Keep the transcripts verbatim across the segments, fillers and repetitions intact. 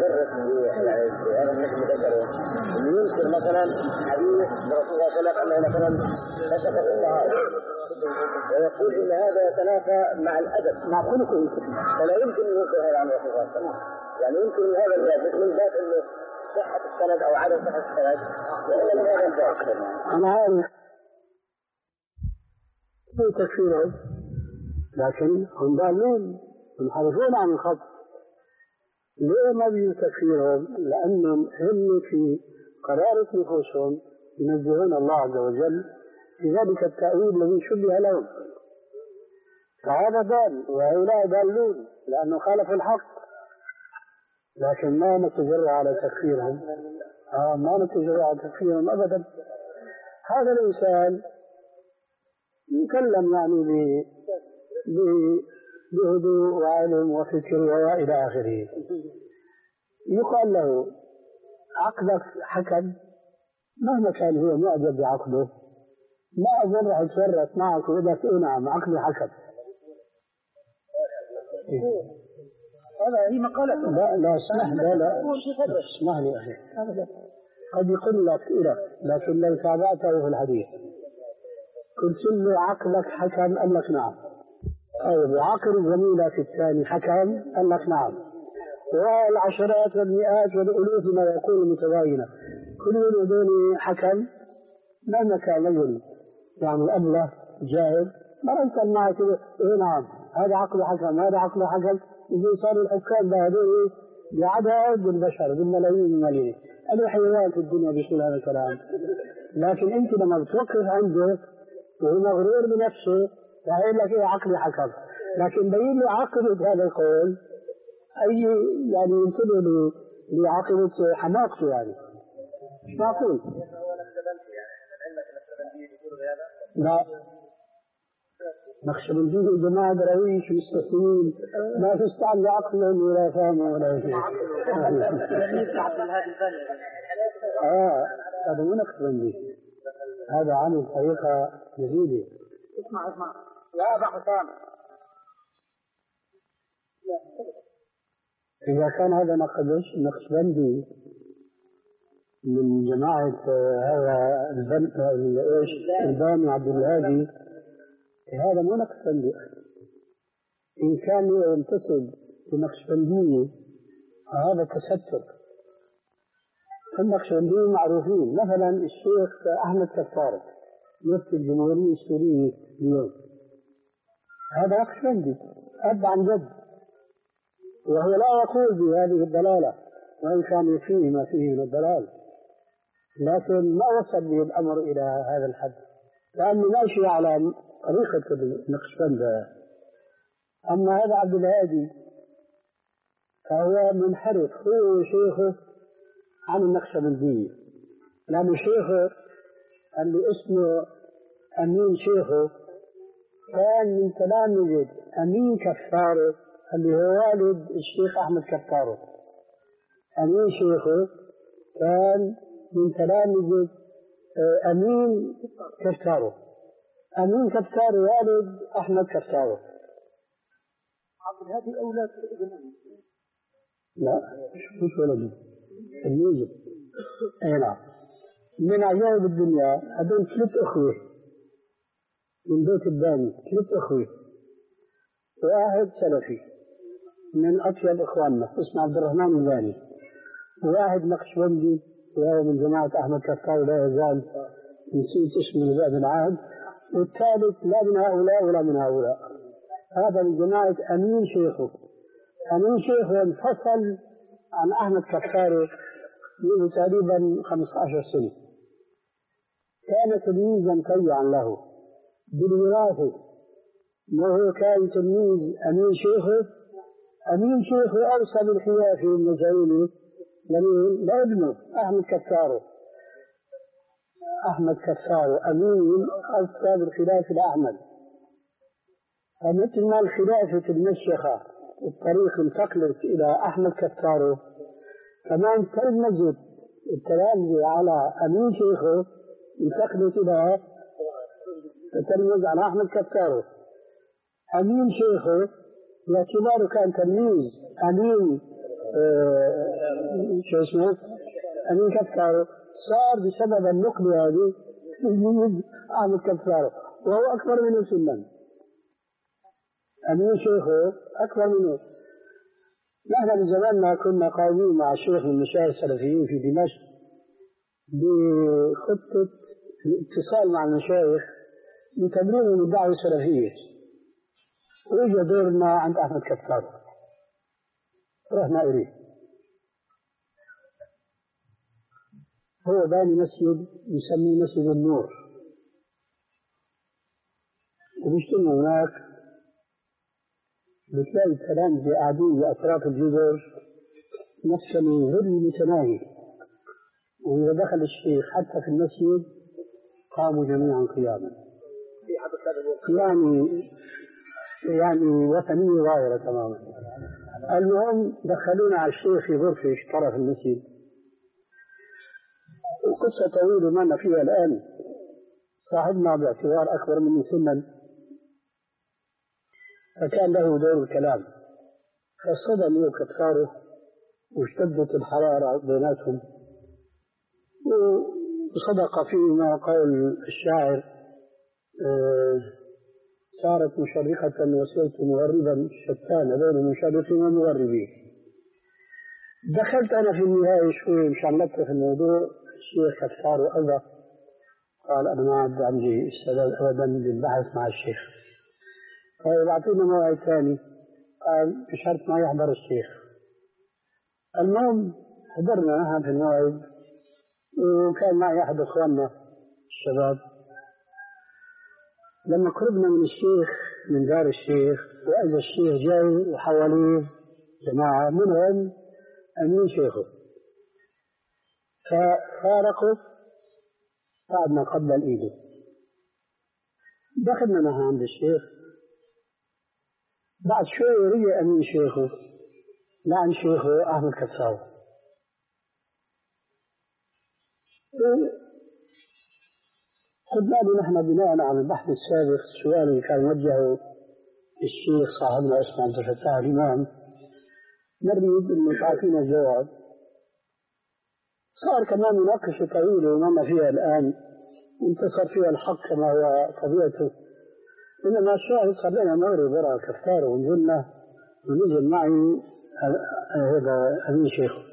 مدرس يعني هذا الناس ذكروا انه ينكر مثلا حديث الرسول صلى الله عليه وسلم انه مثلا نسخ الطهارة ويقول ان هذا يتنافى مع الادب مع خلقه فلا يمكن ان ينكر هذا عن الرسول صلى الله عليه وسلم. يعني يمكن من هذا الباب من باب انه صحة السند او عدم صحة السند ولا من هذا الباب. انا عارف في تكفيرهم لكن هم ضالون منحرفون عن الخط. ليه ما بيجوا تكفيرهم؟ لأنهم هم في قرارة نفوسهم ينزهون الله عز وجل في ذلك التأويل الذي شبه لهم، فهذا ضال وهؤلاء ضالون لأنه خالفوا الحق. لكن ما نتجرأ على تكفيرهم، آه ما نتجرأ على تكفيرهم أبدا. هذا الإنسان يكلم يعني ب بهدوء وعلم وفكر وإلى آخره. يقال له عقلك حكم، مهما كان هو معجب بعقله ما أظن راح يتفرق معك ويقول لك إيه نعم عقلي حكم. هذا هي مقالة. لا لا اسمح لا لا اسمح لي أخي قد يقول لك إله لكن لو تابعته في الحديث قلت له عقلك حكم قال لك نعم، أو بعقل زميلك الثاني حكم قال لك نعم، والعشرات والمئات والألوف ما يقول متباينة كل يوم دون حكم مهما كان رجل يعني أبله جاهل ما ينسى معك إيه نعم هذا عقل حكم هذا عقل حكم. إذا صاروا الحكام بهذول بعدد البشر بالملايين الملايين الحيوان في الدنيا بيقول هذا الكلام. لكن أنت لما بتوقف عنده وهو مغرور بنفسه فهيقول لك إيه عقلي حكم، لكن بين له عقبة هذا القول أي يعني ينتبه لعقبة حماقته يعني مش معقول. لا نقشبندية جماعة درويش مستثمين ما تستعمل عقلهم ولا فهمه ولا شيء. آه هذا مو نقشبندية، هذا عامل طريقة جديدة. اسمع اسمع يا أبا حسام إذا كان هذا نقدش نقشبندي من جماعة هذا البن ايش الباني عبد الهادي هذا مو نقشبندي. إن كان ينتسب لنقشبندية هذا تستر. النقشبنديين معروفين مثلا الشيخ أحمد كفارة مفتي الجمهورية السورية اليوم هذا نقشبندي أب عن جد، وهو لا يقول بهذه الضلالة وإن كان فيه ما فيه من الضلال، لكن ما وصل به الأمر إلى هذا الحد لأنه ماشي على طريقة النقشبند. أما هذا عبد الهادي فهو منحرف هو شيخه عن النقشبندية، لأن شيخه اللي اسمه أمين شيخه كان من تلامذة أمين كفارة اللي هو والد الشيخ أحمد كفارة. أمين شيخه كان من تلامذة أمين كفارة. أمين كفارة والد أحمد كفارة. عبد الهادي أولاد ابن لا مش ولده الميزة. أي نعم. من عجائب الدنيا هذول ثلاث أخوة من بيت الباني، ثلاث أخوة، واحد سلفي من أطيب إخواننا اسمه عبد الرحمن الباني، وواحد نقشبندي وهو من جماعة أحمد كفار لا يزال نسيت اسمه لبعد العهد، والثالث لا من هؤلاء ولا من هؤلاء هذا من جماعة أمين شيخه. أمين شيخه انفصل عن أحمد كفار منذ تقريبا خمسة عشر سنة. كان تلميذا طيعا له بالوراثة، وهو كان تلميذ أمين شيخه. أمين شيخه أوصى بالخلافة المجعولة لابنه أحمد كفار. أحمد كفار أمين أوصى بالخلافة لأحمد، فمثل ما الخلافة المشيخة الطريق انتقلت إلى أحمد كفار كمان تلمذت التلامذة على أمين شيخه انتقلت إلى تلمذ على أحمد كفار. أمين شيخه باعتباره كان تلميذ أمين شو اسمه أمين كفاره صار بسبب النقلة هذه يجوز أحمد كفاره وهو أكبر منه سنا. أمين شيخه أكبر منه. نحن بزماننا كنا قائمين مع شيخ من المشايخ السلفيين في دمشق بخطة الاتصال مع المشايخ لتبليغهم الدعوة السلفية. وإجا دورنا عند أحمد كفار رحنا إليه. هو باني مسجد يسميه مسجد النور، وبيجتمعوا هناك بتلاقي التلامذة قاعدين بأطراف الجدر مسكن غير متناهي، وإذا دخل الشيخ حتى في المسجد قاموا جميعا قياما. يعني يعني وثنية ظاهرة تماما. المهم دخلونا على الشيخ في غرفة اشترى في المسجد، وقصة طويلة ما فيها الآن. صاحبنا باعتبار أكبر مني سنا فكان له دور الكلام، فصدموا كفاره واشتدت الحرارة بيناتهم، وصدق فيما قول الشاعر آه صارت مشرقة وصرت مغربا شتان بين مشرق ومغربين. دخلت أنا في النهاية شوي مشان لطف الموضوع. الشيخ كفار وأبى قال أنا ما عاد عندي استعداد أبدا للبحث مع الشيخ، قال أعطينا موعد ثاني، قال بشرط ما يحضر الشيخ. المهم حضرنا في الموعد، وكان معي أحد أخواننا الشباب. لما قربنا من الشيخ من دار الشيخ وإذا الشيخ جاي وحواليه جماعة منهم أمين شيخه، ففارقوا قعدنا قبل إيده. دخلنا معه عند الشيخ، بعد شوي رجع أمين شيخه لعن شيخه أحمد كفار. قلنا له نحن بناء على البحث السابق السؤال اللي كان وجهه الشيخ صاحبنا اسمه عبد الفتاح الإمام نريد أن تعطينا الجواب. صار كمان مناقشة طويلة وما فيها الآن، انتصر فيها الحق كما هو طبيعته. إنما الشاهد صار لنا مغرب وراء كفاره ونزلنا ونزل معي هذا أمين شيخه.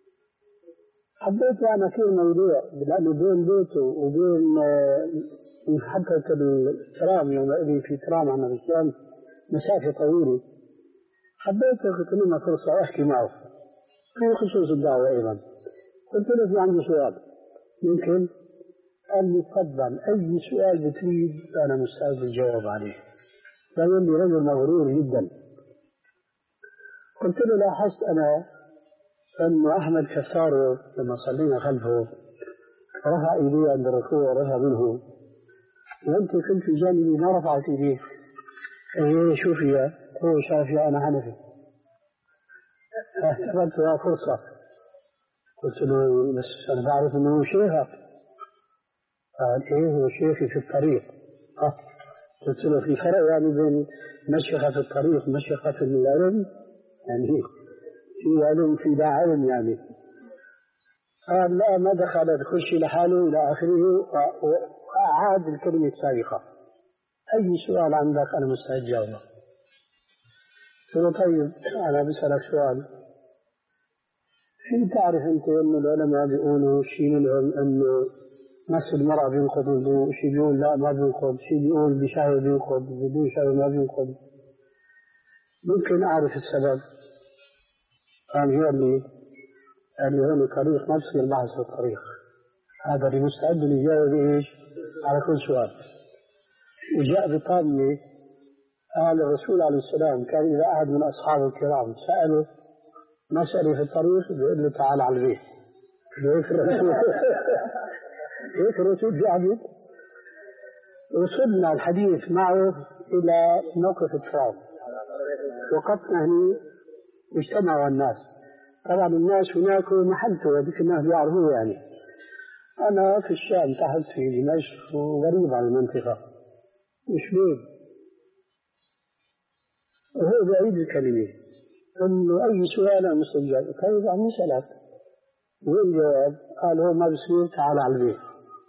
حبيت أنا في الموضوع لأنه بين بيته وبين محطة الترام يوم إلي في ترام عن الإسلام مسافة طويلة. حبيت أخذ لنا فرصة أحكي معه في خصوص الدعوة أيضا. قلت له في عندي سؤال ممكن؟ قال لي تفضل أي سؤال بتريد أنا مستعد الجواب عليه. قال لي رجل مغرور جدا. قلت له لاحظت أنا أن أحمد كفار لما صلينا خلفه رفع إيديه عند الركوع ورفع منه، وأنت كنت في جانبي ما رفعت إيديه. إيه شوف يا هو شافي أنا حنفي. اعتبرت لها فرصة. قلت له بس أنا بعرف أنه شيخك. قال إيه هو شيخي في الطريق. أه. قلت له في فرق يعني بين مشيخة في الطريق ومشيخة في العلم، يعني في علم في لا علم يعني. قال لا ما دخل تخش لحاله إلى آخره، وأعاد الكلمة السابقة. أي سؤال عندك أنا مستعد جاوبه. قلت له طيب أنا بسألك سؤال، شو تعرف أنت أن العلماء بيقولوا شيء منهم أنه مس المرأة بينقض الوضوء، شيء بيقول لا ما بينقض، شيء بيقول بشهوة بينقض، بدون شهوة ما بينقض، ممكن أعرف السبب؟ قال هي اللي قال لي هون طريق ما بصير بحث في الطريق، هذا اللي مستعد يجاوب إيش على كل سؤال. وجاء بطامة قال الرسول عليه السلام كان إذا أحد من أصحابه الكرام سأله مسألة في الطريق بيقول له تعال على البيت. هيك الرسول هيك الرسول بيعبد. وصلنا الحديث معه إلى موقف التراب، وقفنا هنا واجتمعوا الناس. طبعا الناس هناك محلته هذيك الناس بيعرفوه يعني. أنا في الشام تحت في دمشق وغريب عن المنطقة مش بيد، وهو بعيد الكلمة إنه أي سؤال أنا مستجاب. طيب عم نسألك والجواب قال هو ما بصير تعال على البيت.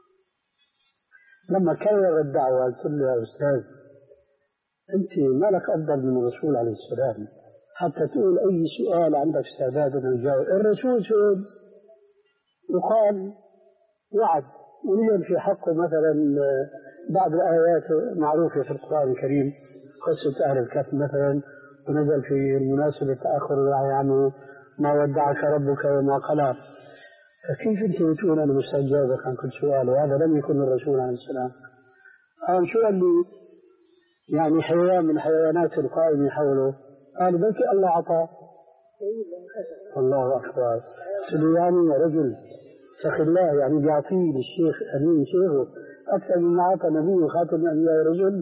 لما كرر الدعوة قلت له يا أستاذ أنت ما لك أفضل من الرسول عليه السلام حتى تقول أي سؤال عندك استعداد أن تجاوب. الرسول سئل وقال وعد ونزل في حقه مثلا بعض الآيات معروفة في القرآن الكريم قصة أهل الكهف مثلا، ونزل في المناسبة تأخر الوحي عنه ما ودعك ربك وما قلى. فكيف أنت تقول أنا مستعد أجاوبك عن كل سؤال وهذا لم يكن الرسول عليه السلام؟ قال شو قال لي؟ يعني حيوان من حيوانات القائمة حوله. قال بلكي الله عطاه. الله أكبر. سلياني يا رجل سخي الله، يعني بيعطيه للشيخ أمين شيخه أكثر مما أعطى نبيه خاتم الأنبياء يا رجل،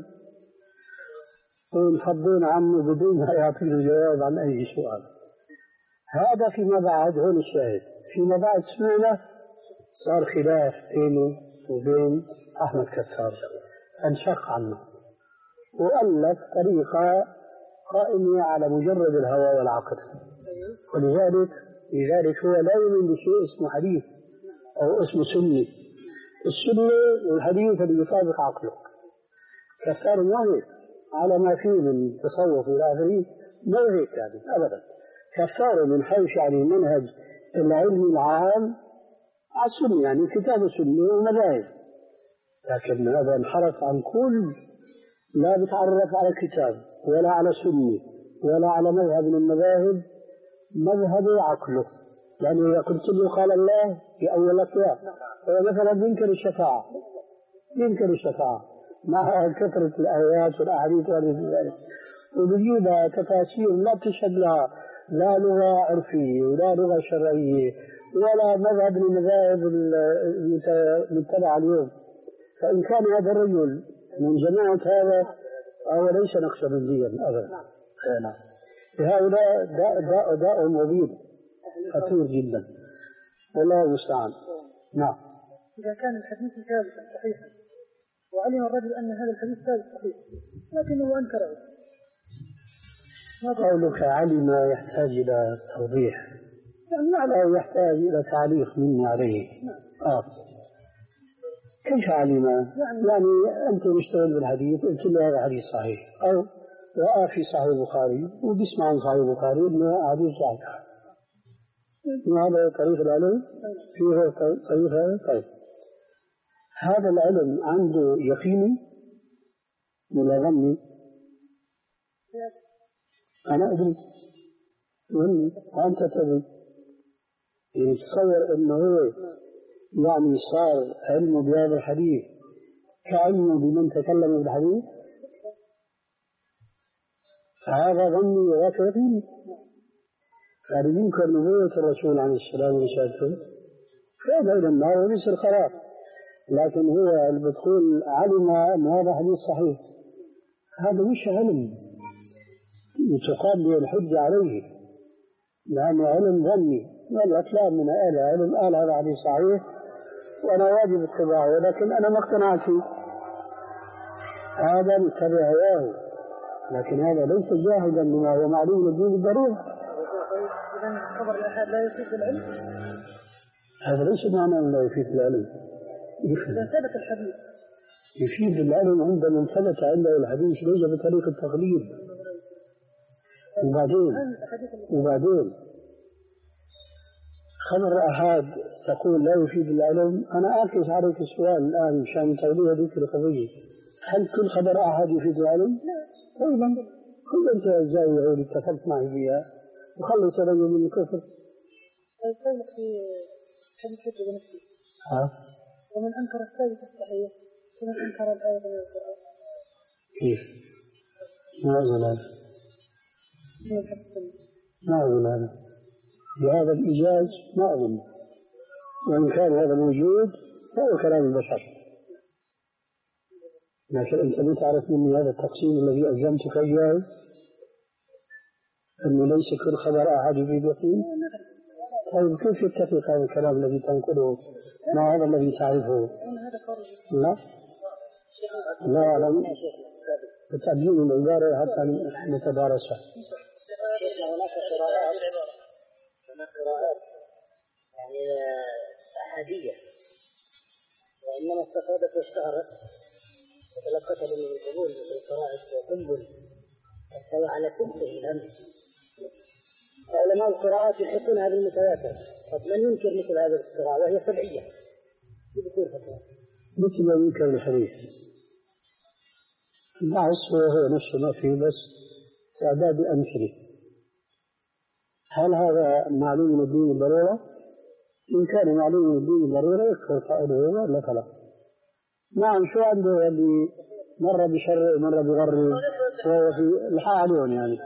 ونفضون عنه بدون ما يعطيه جواب عن أي سؤال. هذا فيما بعد هون الشاهد. فيما بعد سنة صار خلاف بينه وبين أحمد كسار، انشق عنه وألف طريقة قائمة على مجرد الهوى والعقل، ولذلك لذلك هو لا يؤمن بشيء اسمه حديث أو اسمه سنة. السنة والحديث اللي يطابق عقله. كسار ما هيك على ما فيه من تصوف إلى آخره، ما هيك يعني أبدا. كسار من حيث يعني منهج العلم العام على السنة، يعني كتاب السنة ومذاهب، لكن هذا انحرف عن كل، لا بتعرف على كتاب ولا على سنة ولا على مذهب من المذاهب، مذهب عقله. يعني إذا قلت له قال الله يأول لك إياه، هو مثلا ينكر الشفاعة، ينكر الشفاعة مع كثرة الآيات والأحاديث ذلك، وبيجيبها تفاسير لا تشهد لها لا لغة عرفية ولا لغة شرعية ولا مذهب من المذاهب المتبعة اليوم. فإن كان هذا الرجل من جماعة هذا فهو ليس نقشبنديا أبدا. هؤلاء داء داء داء مبين خطير جدا، والله المستعان. نعم. إذا كان الحديث ثابتا صحيحا وعلم الرجل أن هذا الحديث ثابت صحيح لكنه أنكره، قولك علم يحتاج إلى توضيح، يعني يحتاج إلى تعليق مني عليه. آه. كيف علم؟ يعني أنت مشتغل بالحديث قلت له هذا حديث صحيح، أو رأى في صحيح البخاري وبيسمع عن صحيح البخاري إنه حديث صحيح. هذا طريق العلم فيه طريق هذا. طيب هذا العلم عنده يقيني ولا ظني؟ أنا أدري ظني وأنت تدري. يعني تصور إنه هو يعني صار علمه بهذا الحديث كعلمه بمن تكلم بالحديث، هذا ظني وذاك يقيني. يعني ينكر نبوة الرسول عليه السلام ورسالته فهذا إلى النار وليس الخلاف، لكن هو اللي بتقول علم أن هذا حديث صحيح، هذا مش علم تقام به الحجة عليه، لأنه علم ظني. والأكلام من أهل علم قال هذا حديث صحيح وأنا واجب اتباعه، ولكن أنا ما اقتنعت فيه، هذا متبع هواه، لكن هذا ليس جاهدا بما هو معلوم للدين بالضرورة. إذن خبر الآحاد لا يفيد العلم؟ هذا ليس معنى أنه لا يفيد العلم. إذا ثبت الحديث يفيد العلم عند من ثبت عنده الحديث ليس بطريقة التقليد. وبعدين وبعدين خبر أحد تقول لا يفيد العلم. أنا أعكس عليك السؤال الآن مشان توضيح هذه القضية، هل كل خبر أحد يفيد العلم؟ لا. أيضا كل أنت الزاوية اللي اتفقت معي فيها وخلص رجل من الكفر. قولك في حديث حجة بنفسه ها؟ ومن أنكر الثابت الصحيح ومن أنكر الآية من القرآن. كيف؟ ما أظن هذا ما أظن هذا بهذا الإيجاز ما أظن، وإن كان هذا موجود فهو كلام البشر، لكن أنت ما تعرف مني هذا التقسيم الذي ألزمتك إياه أنه ليس كل خبر أحد يفيد يقين. طيب كيف يتفق هذا الكلام الذي تنقله مع هذا الذي تعرفه؟ لا لا أعلم بتعديل العبارة حتى نتدارسها. هناك قراءات هناك قراءات يعني أحادية، وإنما استفادت واشتهرت وتلقتها من القبول مثل قراءة قنبل استوى على كتبه الأمر. علماء القراءات يحطونها بالمتواتر. طب من ينكر مثل هذه القراءة وهي سبعية؟ بكل فترة مثل ما ينكر الحديث مع الصورة هو نفسه ما فيه، بس إعداد أمثلة. هل هذا معلوم من الدين بالضرورة؟ إن كان معلوم من الدين بالضرورة يكفر قائله ولا فلا. نعم، شو عنده اللي مرة بشر ومرة بغر وهو في الحالون يعني،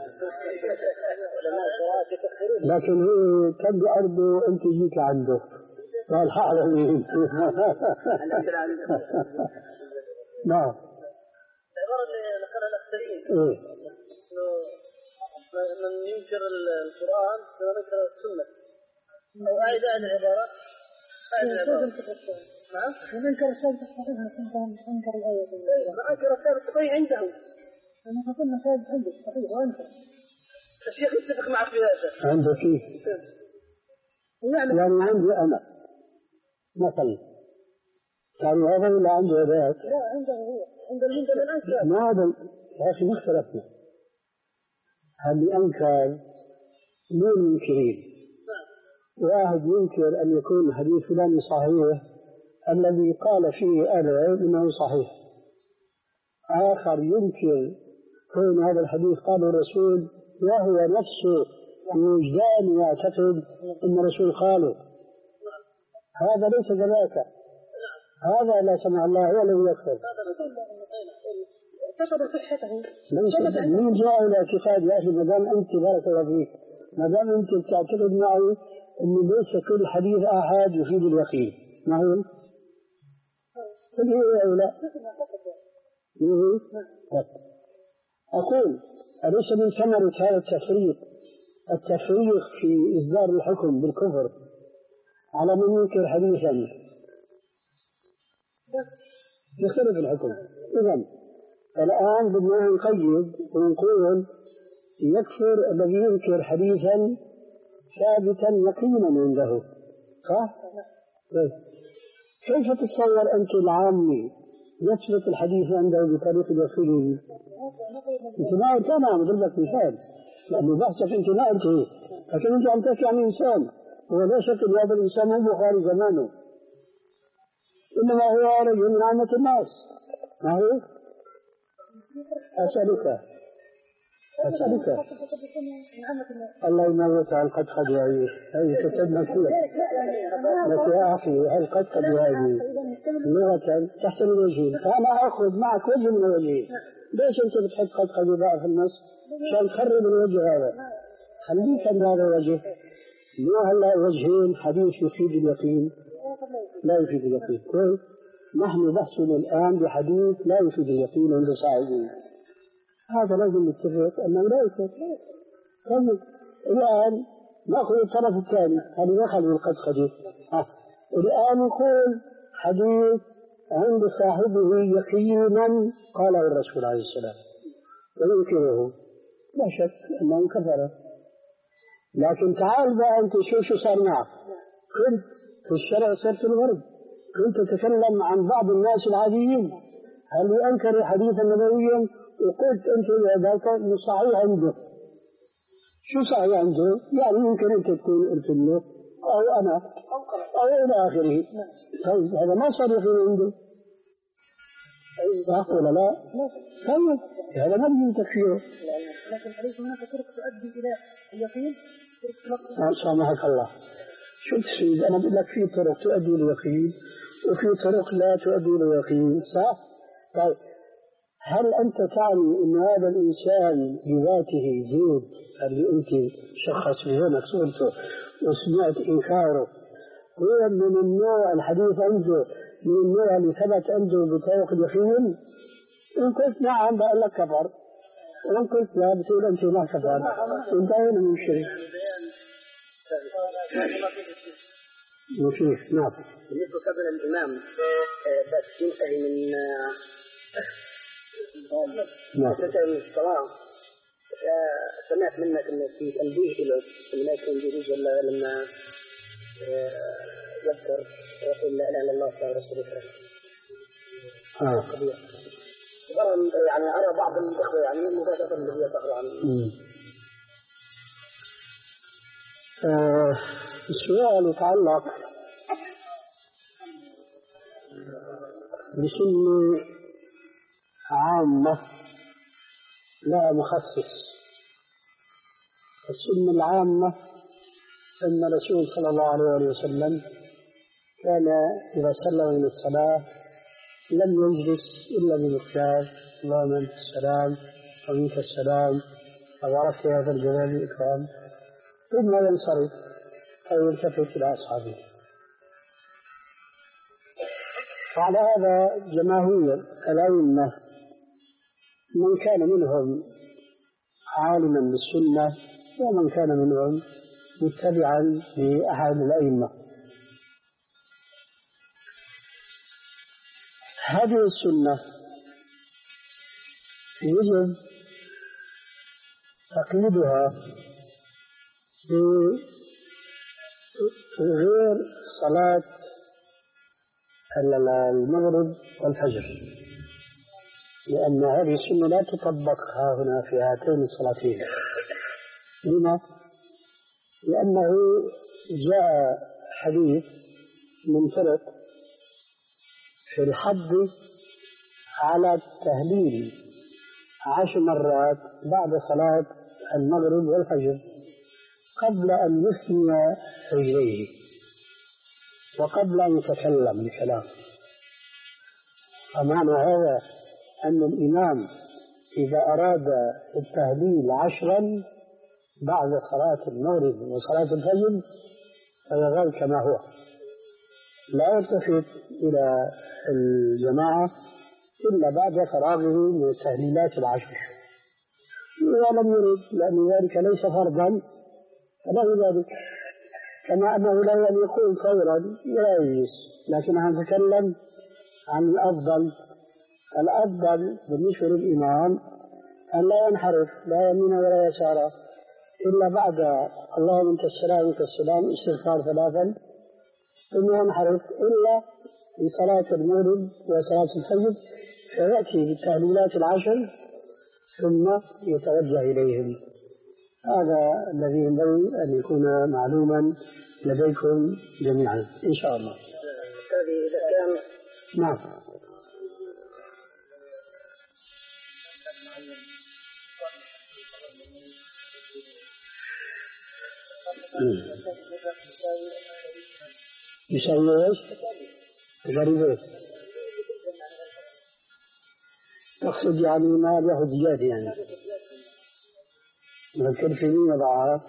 لكن هو كان بأرضه وأنت جيت عنده قال حالين. نعم. العبارة اللي نقلها الأخسرين من ينكر القرآن ونكر السنة، أو أعيد عن العبارة نعم ومنكر الثابت الصحيح أنكر الآية. ما أنكر الثابت الصحيح عنده، أنا قلنا ثابت عنده صحيح وأنكر. الشيخ يتفق معك في هذا. عنده كيف؟ يعني عندي أنا مثلا يعني هذا ولا عنده ذاك؟ لا عنده هو، عنده المنكر الأنكر. ما هذا يا أخي ما اختلفنا. هل أنكر مو منكرين؟ واحد ينكر أن يكون حديث فلان صحيح الذي قال فيه أنا إنه صحيح، آخر ينكر كون هذا الحديث قاله الرسول وهو نفسه وجدان يعتقد أن الرسول قاله. هذا ليس كذلك، هذا لا سمع الله ولا يكفر. اعتقد صحته. ليس من جاء إلى اعتقاد يا أخي، ما دام أنت بارك الله فيك، ما دام أنت تعتقد معي أنه ليس كل حديث آحاد يفيد اليقين، ما هو؟ تدري أو لا؟ أقول أليس من ثمرة هذا التفريق التفريق في إصدار الحكم بالكفر على من ينكر حديثا يختلف الحكم؟ إذن الآن بدنا نقيد ونقول يكفر الذي ينكر حديثا ثابتا يقينا عنده، صح؟ كيف تتصور أنت العامي يثبت الحديث عنده بطريق اليقين؟ أنت ما أنت أنا أضرب لك مثال لأنه بحثك أنت ما أنت، لكن أنت عم تحكي عن إنسان ولا شك أن هذا الإنسان مو بخاري زمانه، إنما هو رجل من عامة الناس. ما هو؟ أسألك أسألك الله يموت على القد قد وعيه هذه كتبنا فيها بس يا أخي هل قد قد وعيه لغة تحت الوجهين، فأنا أخذ معك وجه من الوجهين. ليش أنت بتحط قد قد وضع في النص عشان تخرب الوجه هذا؟ خليك عند هذا الوجه، مو هلا وجهين حديث يفيد اليقين لا يفيد اليقين. كويس، نحن بحثنا الآن بحديث لا يفيد اليقين عند صاحبه، هذا لازم نتفق أنه لا يفيد. طيب الآن نأخذ الطرف الثاني، هذا دخل بالقدقدة. الآن نقول حديث عند صاحبه يقينا قاله الرسول عليه السلام وينكره، لا شك أنه كفر. لكن تعال بقى أنت شو شو صار معك؟ كنت في الشرع صرت الغرب، كنت تتكلم عن بعض الناس العاديين هل أنكر حديثا نبويا وقلت أنت ذاك صحيح عنده. شو صحيح عنده؟ يعني يمكن أنت تكون قلت له أو أنا أو إلى آخره. طيب هذا ما صار يقين عنده، صح ولا لا؟ طيب هذا ما بيجي تكفيره. لكن أليس هناك طرق تؤدي إلى اليقين؟ سامحك الله، شو تفيد؟ أنا بقول لك في طرق تؤدي إلى اليقين وفي طرق لا تؤدي إلى اليقين، صح؟ طيب هل أنت تعني أن هذا الإنسان بذاته زيد اللي أنت شخص في هناك صورته وسمعت إنكاره هو من النوع الحديث عنده من النوع اللي ثبت عنده بطريق اليقين؟ إن قلت نعم بقول لك كفر، وإن قلت لا بتقول أنت ما كفر، انتهينا من الشرك. وكيف؟ نعم. بالنسبة قبل الإمام بس ينتهي من نعم. تنتهي من الصلاة، سمعت منك أن في تنبيه له أن لا يكون جديد ولا لما يذكر يقول لا اله الا الله ولا رسول الله. اه يعني أرى بعض الإخوة يعني مباشرة الذي يتقرأ عن السؤال يتعلق بسنة عامة لا مخصص. السنة العامة أن الرسول صلى الله عليه وسلم كان إذا سلم من الصلاة لم يجلس إلا بمقدار اللهم أنت السلام ومنك السلام تبارك يا ذا الجلال والإكرام، ثم ينصرف أو يلتفت إلى أصحابه. وعلى هذا جماهير الأئمة من كان منهم عالما بالسنة ومن كان منهم متبعا لأحد الأئمة. هذه السنة يجب تقييدها بغير صلاة المغرب والفجر، لأن هذه السنة لا تطبق ها هنا في هاتين الصلاتين. لما؟ لأنه جاء حديث منفرد في الحد على التهليل عشر مرات بعد صلاة المغرب والفجر قبل أن يثني رجليه وقبل أن يتكلم بكلام. فمعنى هذا أن الإمام إذا أراد التهليل عشرا بعد صلاة المغرب وصلاة الفجر فيظل كما هو، لا يلتفت إلى الجماعة إلا بعد فراغه من التهليلات العشر. ولم يرد لأن ذلك ليس فرضا فله ذلك، كما أنه لا يقول فورا لا يجلس، لكن نتكلم عن الأفضل. الأفضل بالنسبة للإمام أن لا ينحرف لا يمين ولا يسار إلا بعد اللهم أنت السلام وأنت السلام استغفار ثلاثا، ثم ينحرف إلا في صلاة المغرب وصلاة الفجر فيأتي بالتهليلات العشر ثم يتوجه إليهم. هذا الذي ينبغي أن يكون معلوما لديكم جميعا إن شاء الله. إذا كان نعم. يسوي ايش؟ غريب ايش؟ تقصد يعني ما ياخذ زيادة يعني نذكر في مين وضعها؟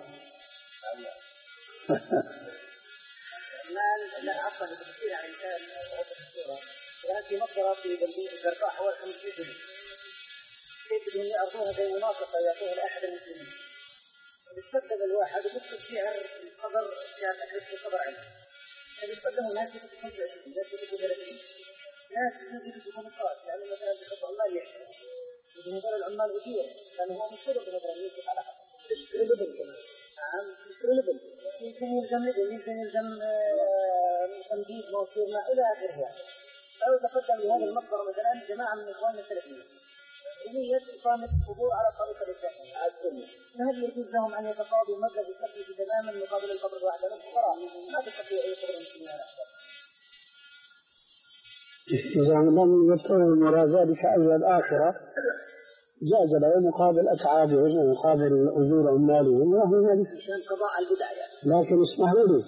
لا عفوا بكثير عن الإنسان ولكن مقدرة في بلدية الزرقاء حوالي خمسين جنيه كيف بدهم يأخذوها زي مناقصة يأخذوها لأحد المسلمين يتقدم الواحد ويكتب سعر القبر سعر تكلفة القبر عنده يتقدموا ناس يكتبوا خمسة وعشرين ناس يكتبوا ثلاثين ناس يكتبوا خمسطعش يعني مثلا بخطأ الله يحسن وبالنسبة للعمال أجور لأنه هو مشترك مثلا يكتب على تشتري لبن كمان نعم تشتري لبن يمكن يلزم لبن يمكن يلزم تنبيذ موصول ما إلى آخره. لو تقدم لهذه المقبرة مثلا جماعة من إخواننا السلفيين بنية إقامة الحضور على طريقة السنة فهل يجوز لهم أن يتقاضوا مبلغ التكلفة تماما مقابل القبر الواحد من الفقراء؟ ما تستطيع أي قبر مسلمين على أحسن. إذا لم يبتغوا وراء ذلك أجر الآخرة جاز له مقابل أتعابهم ومقابل أجور أموالهم وهو ذلك عشان قضاء البدع يعني. لكن اسمحوا لي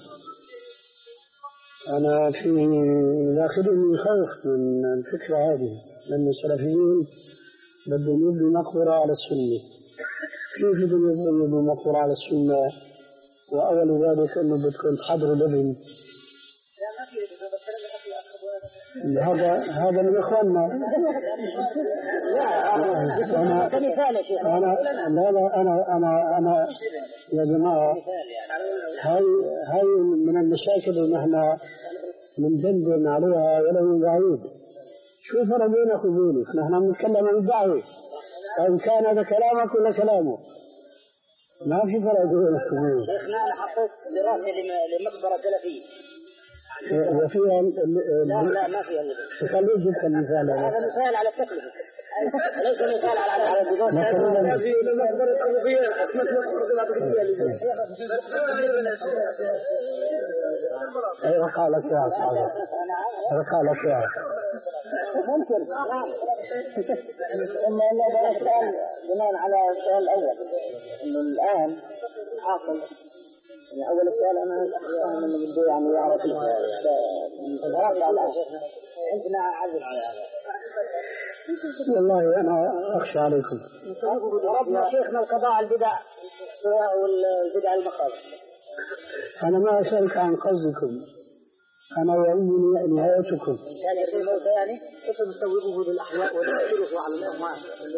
أنا في داخلي خوف من الفكرة هذه لأن السلفيين بدهم يبنوا مقبرة على السنة. كيف بدهم يبنوا مقبرة على السنة وأول ذلك أنه بدكم تحضروا لبن؟ هذا هذا من إخواننا. أنا أنا لا لا أنا أنا أنا يا جماعة هاي هاي من المشاكل اللي نحن بندندن عليها ولا من بعيد. شوف أنا بينك وبينك نحن بنتكلم عن الدعوة وإن كان هذا كلامك ولا كلامه ما في فرق بين القبور. شيخنا أنا حطيت دراسة لمقبرة سلفية. وفيها لا لا ما فيها اللي خليه يجيب المثال. هذا مثال على التكلفة. ليس مثال على على البدون. مثلا في مقبرة سلفية أيوة قالت يا أصحابي هذا قالت يا ممكن إما إلا ده السؤال بناء على السؤال الأول إنه الآن حاصل يعني أول السؤال أنا فاهم إنه بده يعني يعرف الغرض على عندنا عزل على هذا. والله أنا أخشى عليكم. وربنا شيخنا القضاء على البدع والبدع المخالفة. أنا ما أسألك عن قصدكم، أنا يهمني نهايتكم. كان يا شيخ موسى يعني كيف نسوقه للأحياء ونحصره على الأموات؟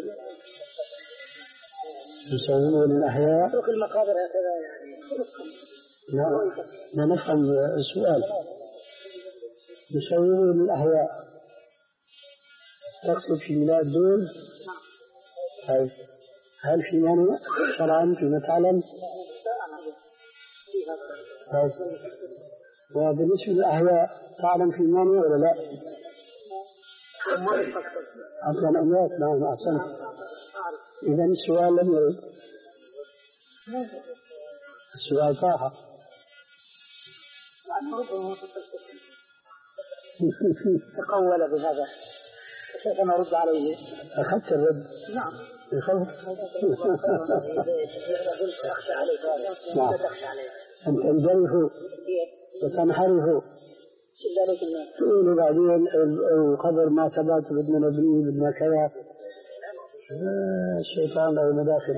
نسوقه للأحياء؟ نترك المقابر هكذا يعني. لا لا نفهم السؤال. نسوقه للأحياء. تقصد في بلاد دول؟ هل هل في مانع شرعا فيما تعلم؟ طيب وبالنسبة للأحياء تعلم في مانع ولا لا؟ أصلا أموات نعم أحسنت. إذا السؤال لم يرد. السؤال طاح. تقول بهذا كيف نرد عليه؟ أخذت الرد. نعم. يخوف. أخشى عليك هذا. نعم. أن تنجرفوا وتنحرفوا. تقولوا بعدين القبر ما ثبت بدنا نبنيه بدنا كذا. الشيطان له مداخل.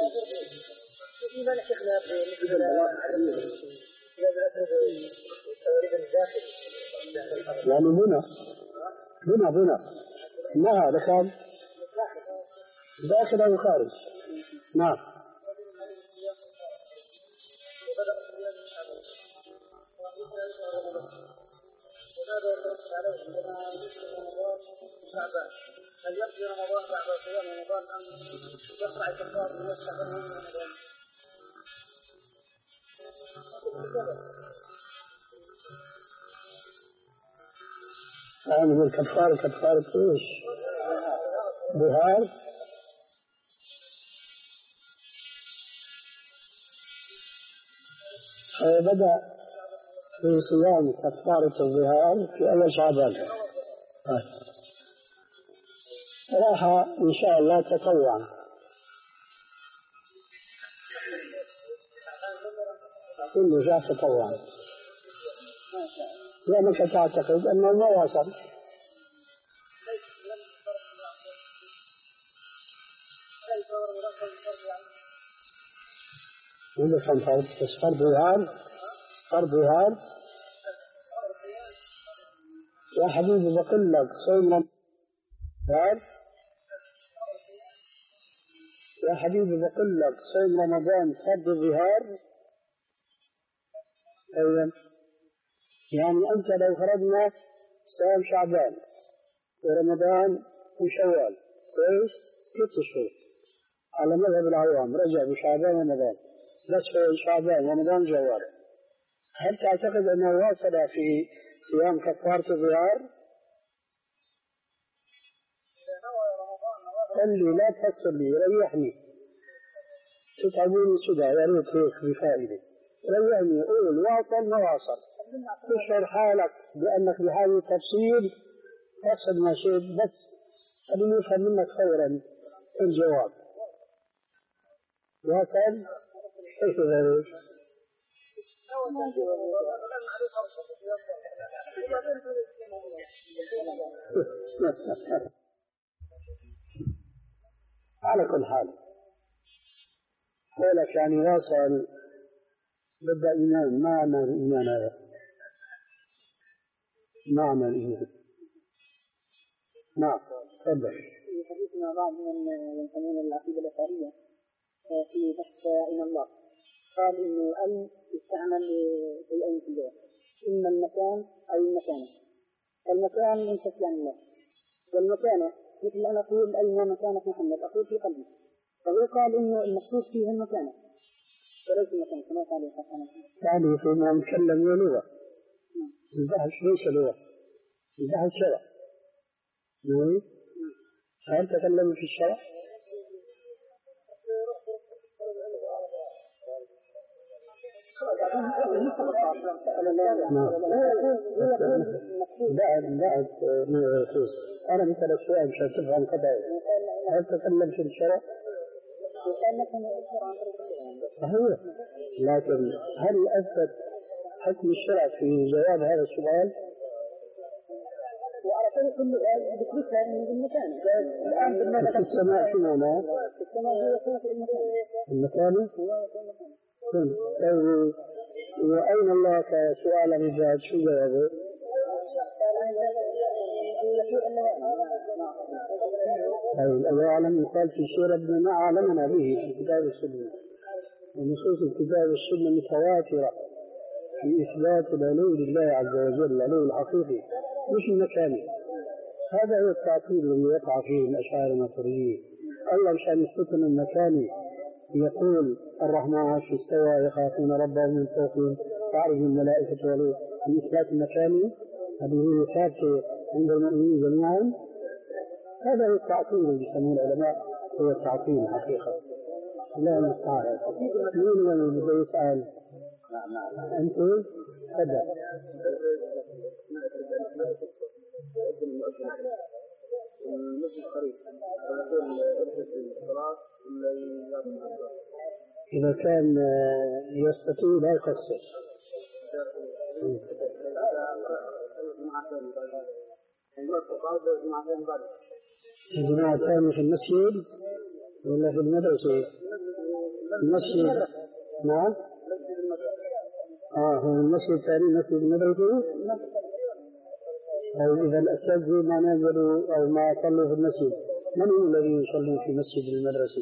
يعني هنا هنا هنا ما دخل داخل أو خارج. نعم. هل يقضي رمضان بعد صيام رمضان أم يقطع الكفار ويستحق من رمضان؟ أعمل الكفارة كفارة إيش؟ بهار؟ بدأ في صيام كفارة الظهار في أول شعبان. راح إن شاء الله تطوعا. كله جاء تطوعا. لأنك تعتقد أنه ما وصل. ولا كان فرض بس فرض ظهار فرض ظهار. يا حبيبي بقول لك صوم رمضان. يا حبيبي بقول لك صوم رمضان فرض ظهار. أيوة يعني أنت لو فرضنا صوم شعبان ورمضان وشوال كويس ست شهور على مذهب العوام رجع بشعبان ورمضان بس في شعبان ورمضان جوال. هل تعتقد أنه واصل في صيام كفارة الظهار؟ قل لي لا تفصل لي ريحني تتعبوني سدى يا ريت هيك بفائدة. ريحني قول واصل ما واصل. تشعر حالك بأنك بحاجة تفصيل تصل ما شئت بس خليني أفهم منك فورا الجواب. واصل؟ كيف ذلك؟ على كل حال قولك يعني واصل بدأ إيمان. ما معنى الإيمان هذا؟ معنى الإيمان. نعم تفضل. في حديثنا بعض من ينتمون للعقيدة الأشعرية في بحث إلى الله قال إنه أن يستعمل شيئين في اللغة إما المكان أو المكانة. المكان ينفك عن الله والمكانة مثل أن أقول أين مكانة محمد أقول في قلبي. فهو قال إنه المقصود فيها المكانة وليس مثلا كما قال الحسن يعني فيما مكلم ولغة البحث ليس لغة البحث شرع نعم هل تكلم في الشرع؟ بعد بعد أنا مثل السؤال عشان تفهم قضايا هل تكلم في الشرع؟ صحيح لكن هل أثبت حكم الشرع في جواب هذا السؤال؟ وعلى طول كل ذكرتها من المكان الآن في السماء في معناه في السماء هو في المكان المكان طيب وأين الله كسؤال الرجال شو جوابه؟ طيب الله أعلم يقال في سورة ابن ما علمنا به في كتاب السنة ونصوص الكتاب والسنة متواترة في إثبات العلو لله عز وجل العلو الحقيقي مش المكاني. هذا هو التعطيل الذي وقع فيه الأشاعرة الماتريدية. الله مشان يثبت المكاني يقول الرحمن عرش استوى يخافون ربهم من فوقهم تعرج الملائكة والروح الإثبات المكاني هذه هي ثابتة عند المؤمنين جميعا. هذا هو التعطيل الذي يسموه العلماء هو التعطيل الحقيقة. لا المستعان مين من بدأ يسأل أنت تبدأ إذا كان يستطيع لا يقصر الجماعة ثاني في المسجد ولا في المدرسة؟ المسجد نعم آه هو المسجد الثاني مسجد المدرسة. أو إذا الأساتذة ما نزلوا أو ما صلوا في المسجد من هم الذين يصلون في مسجد المدرسة؟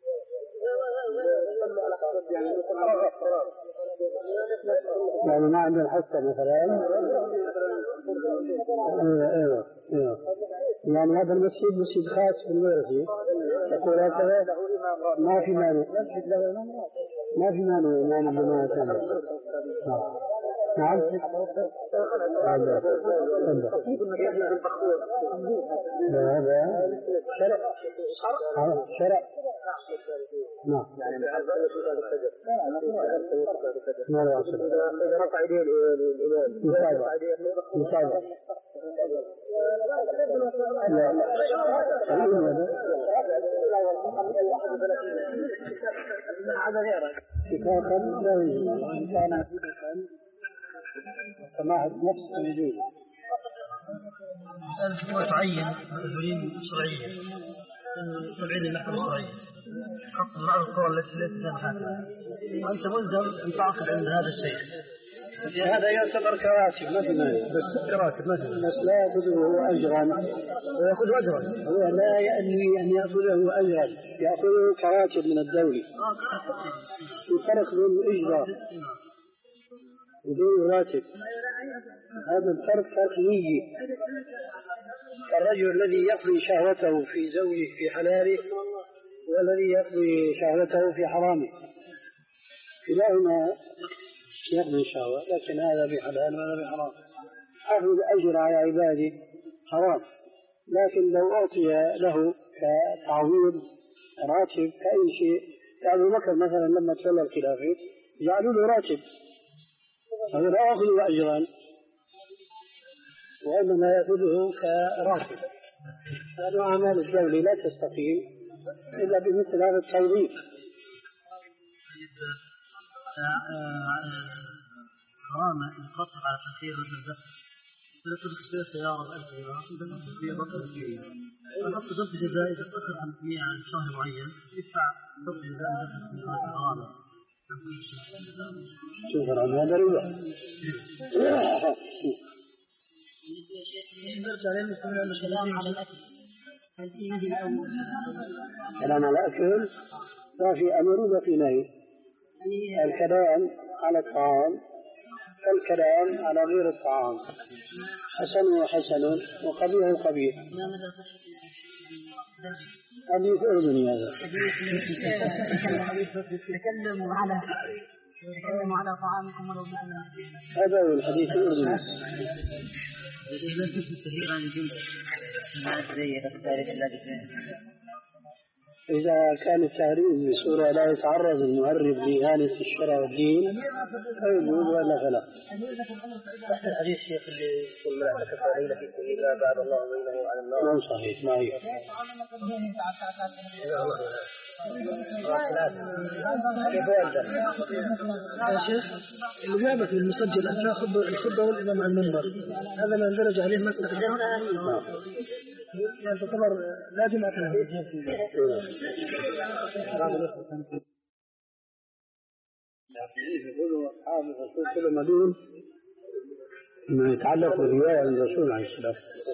يعني ما عندنا حصة مثلا. ايوه ايوه ايوه يعني هذا المسجد مسجد خاص في المدرسة تقول هكذا ما في مانع ما في مانع إمام بما كان. نعم هذا هذا شرع شرع نعم ما له أصل رفع يديه الإمام متابعة متابعة لا هذا غيره كتابا لا يجوز إن كان سماع نفس الوجود تعين مأذورين شرعية تبعين المحكمة الشرعية حق بعض القوى التي ليست لها محاكمة وأنت ملزم أن تعقد عند هذا الشيء. هذا يعتبر كراتب ما في مانع بس كراتب مثلا بس لا يأخذه أجرا ويأخذ أجرا هو لا ينوي أن يأخذه أجرا يأخذه كراتب من الدولة. الفرق بين الإجرة بدون راتب هذا الفرق فرق نية. الرجل الذي يقضي شهوته في زوجه في حلاله والذي يقضي شهوته في حرامه كلاهما يقضي الشهوة لكن هذا بحلال وهذا بحرام. أخذ الأجر على عباده حرام لكن لو أعطي له كتعويض راتب كأي شيء كأبو بكر مثلا لما تولى الخلافة جعلوا له راتب هذا لا يأخذ أجرا وإنما يأخذه كراتب. هذا أعمال الدولة لا تستقيم إلا بمثل هذا التوظيف. حرام يقطع على تأثير الزكاة إذا تدخل سيارة بألف دينار إذا تدخل بطل السيارة فقط ضبط جزاء إذا تأخر عن عن شهر معين يدفع ضبط جزاء من الغرامة. شوف هذا ربا. نرجع للمسلمين الكلام على الأكل. هل في هذه الأمور؟ كلام على الأكل ما في أمر ولا في نهي. الكلام على الطعام كالكلام على غير الطعام حسن وحسن وقبيح قبيح. حديث أردني هذا. تكلموا على تكلموا على طعامكم ولو بكم. هذا هو الحديث الأردني. إذا كان التعريف بصورة لا يتعرض المعرف لإهانة الشرع والدين فيجوز ولا فلا. تحت الحديث الشيخ اللي يقول الملائكة علينا في كل ما بعد الله بينه وعلى النار. مو صحيح ما هي. كيف يقدر؟ يا شيخ الإجابة في المسجل أن نأخذ الخطبة والإمام على المنبر هذا ما اندرج عليه مسألة يعني تعتبر لا جمعة يقولوا أصحاب الرسول كل مدين ما يتعلق بالرواية عن الرسول عليه السلام.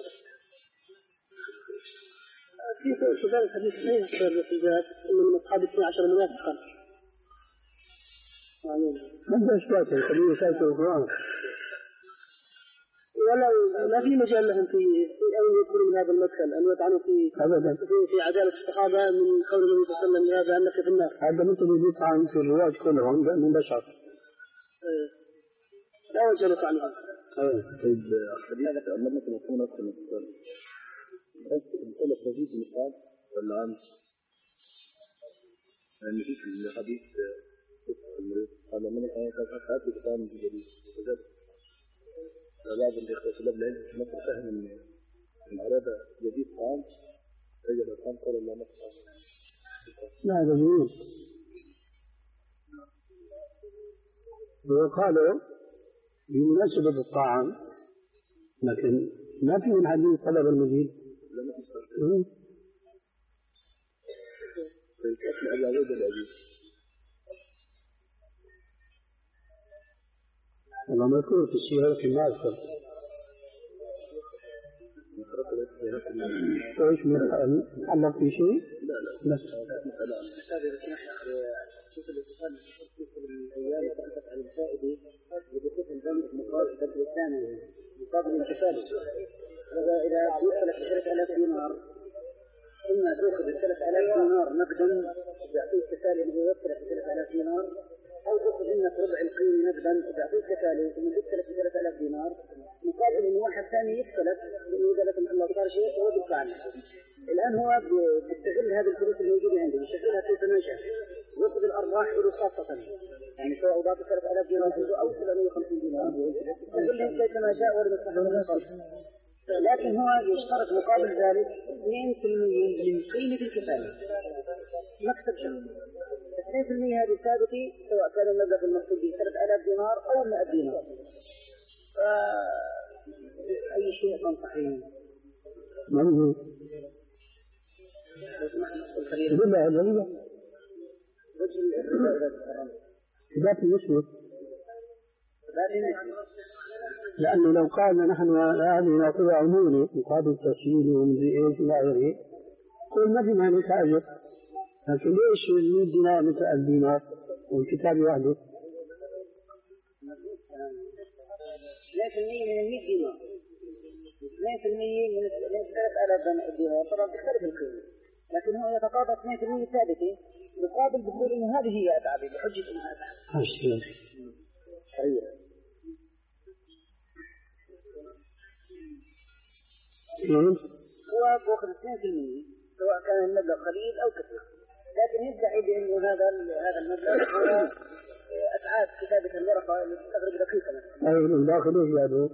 في سؤال الحديث صحيح في الرسالات من أصحاب اثني عشر منافقا. من ذا إشباته خليه سايته القرآن. ولا لا في مجال لهم في أن يكونوا من هذا المدخل أن يطعنوا في أبدا في عدالة الصحابة من قول النبي صلى الله عليه وسلم هذا أنك في النار. هذا مثل يطعن في الرواة كلهم من بشر. لا وجه لطعنهم. طيب الحديث لما مثلا يكون أكثر من سؤال بس المسألة تزيد النقاط ولا عن يعني في الحديث قال من الآيات هذه كلام جديد وجد بعض الإخوة طلاب العلم مثل فهم إن أراد جديد طعام رجل الطعام قال الله مصر. لا هذا جميل. وقالوا بمناسبة الطعام لكن ما في من حديث طلب المزيد. فيتأكل على عود الأبي والله مذكور في السيرة في ما أذكر. ايش متعلق في شيء؟ لا لا بس هذا شوف الاتصال في الايام تحدث عن الفائده بدخول البنك مقابل البدل الثاني مقابل الانتفاضه. هذا اذا وصلت ثلاثة آلاف دينار اما تاخذ ثلاثة آلاف دينار نقدا تعطيك كفاله اللي هو يوصلك ثلاثة آلاف دينار او تاخذ منك ربع القيمه نقدا تعطيك كفاله ثم تدخلك ثلاثة آلاف دينار مقابل ان واحد ثاني يدخلك اذا لكم الله صار شيء هو بيدفع عنه. الان هو بيستغل هذه الفلوس الموجوده عنده يشغلها كيف ما شاء ياخذ الارباح له خاصه يعني سواء اضاف ثلاثة آلاف دينار او سبعمائة وخمسين دينار يستغلها كيف ما شاء ولا يدفع له. لكن هو يشترط مقابل ذلك اثنين بالمئة من قيمه الكفاله مكسب شخص. اثنين بالمئة هذه ثابته سواء كان المبلغ المقصود به ثلاثة آلاف دينار او مئة دينار. أي شيء تنصحين؟ من هو؟ بالله بالله. وجه الربا ذات النسبة. لأنه لو قال نحن هذه نعطيها عمولة مقابل تسهيل ومدري إيش إلى آخره قل ما في معنى أجر. لكن ليش مئة دينار مثل الدينار والكتاب وحده؟ اثنين بالمئة من المئة دينار اثنين بالمئة من ثلاثة آلاف دينار طبعا تختلف القيمة لكن هو يتقاضى اثنين بالمئة ثابتة مقابل بيقول إنه هذه هي أتعابي بحجة إنها أتعابي. أيوة. هو بأخذ اثنين بالمئة سواء كان المبلغ قليل أو كثير لكن يدعي بأنه هذا هذا المبلغ هو أتعاب كتابة الورقة اللي تستغرق دقيقة مثلا. أي من داخل إيش يعدو؟